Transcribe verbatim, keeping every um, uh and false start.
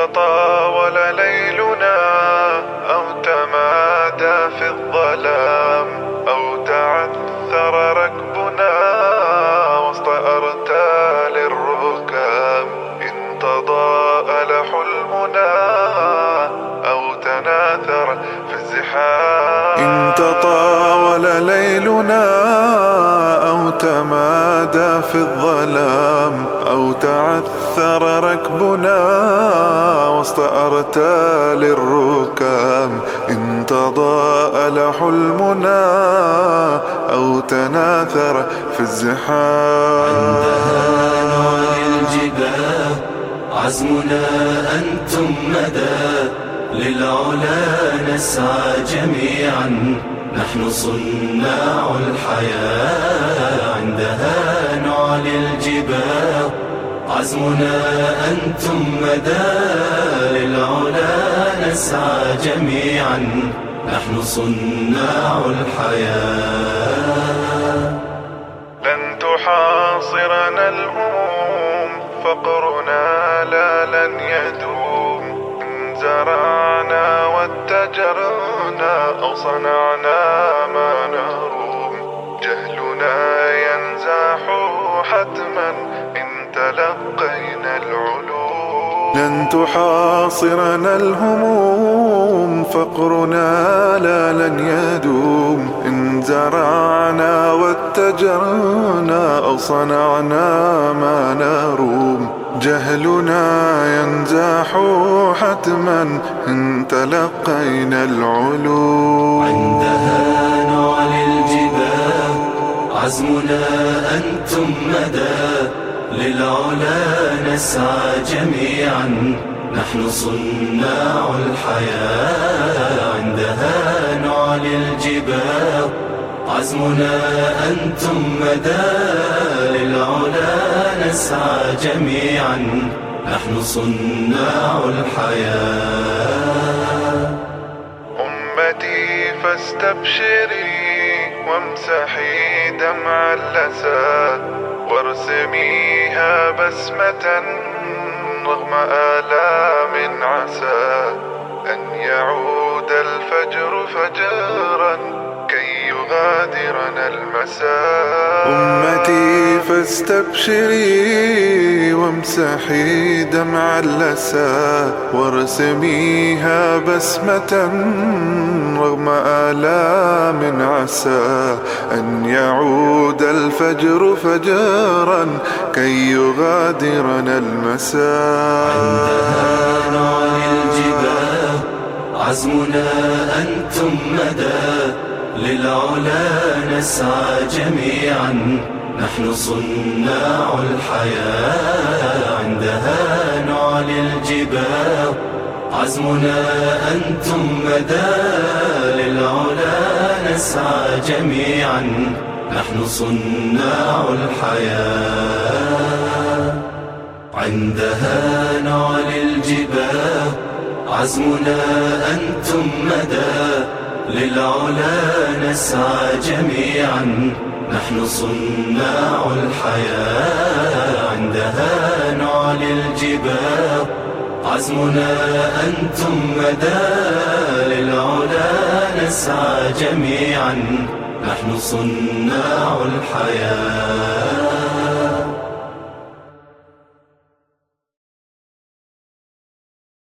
تطاول ليلنا أو تمادى في الظلام أو تعثر ركبنا وسط أرتال الركام، إن تضاءل حلمنا أو تناثر في الزحام، إن تطاول ليلنا أو تمادى في الظلام أو تعثر ركبنا وسط أرتال الركام، إن تضاءل حلمنا أو تناثر في الزحام. عندها نعلي الجباه عزمنا أنتم مدى للعلا نسعى جميعا، نحن صناع الحياة. عندها نعلي الجباه عزمنا أنتم مدى للعلا نسعى جميعا، نحن صناع الحياة. لن تحاصرنا الهموم فقرنا لا لن يدوم، إن زرعنا واتجرنا أو صنعنا ما نروم، جهلنا ينزاح حتما إن تلقينا العلوم. لن تحاصرنا الهموم فقرنا لا لن يدوم، إن زرعنا واتجرنا أو صنعنا ما نروم، جهلنا ينزاح حتما إن تلقينا العلوم. عندها نعلي الجباه عزمنا أنتم مدى للعلا نسعى جميعا، نحن صناع الحياة. عندها نعلي الجباه عزمنا أنتم مدى للعلا نسعى جميعا، نحن صناع الحياة. أمتي فاستبشري وامسحي دمع اللسى وارسميها بسمة رغم آلام، عسى أن يعود الفجر فجرا كي يغادرنا المساء. أمتي فاستبشري وامسحي دمع اللسى وارسميها بسمة رغم آلام، عسى أن يعود الفجر فجرا كي يغادرنا المساء. عندها نعلي الجباه عزمنا أنتم مدى للعلا نسعى جميعا، نحن صناع الحياة. عندها نعلي الجباه عزمنا أنتم مدى للعلا نسعى جميعا، نحن صناع الحياة. عندها نعلي الجباه عزمنا أنتم مدى للعلا نسعى جميعا، نحن صناع الحياة. عندها نعلي الجباه عزمنا أنتم مدى للعلا نسعى جميعا، نحن صناع الحياة.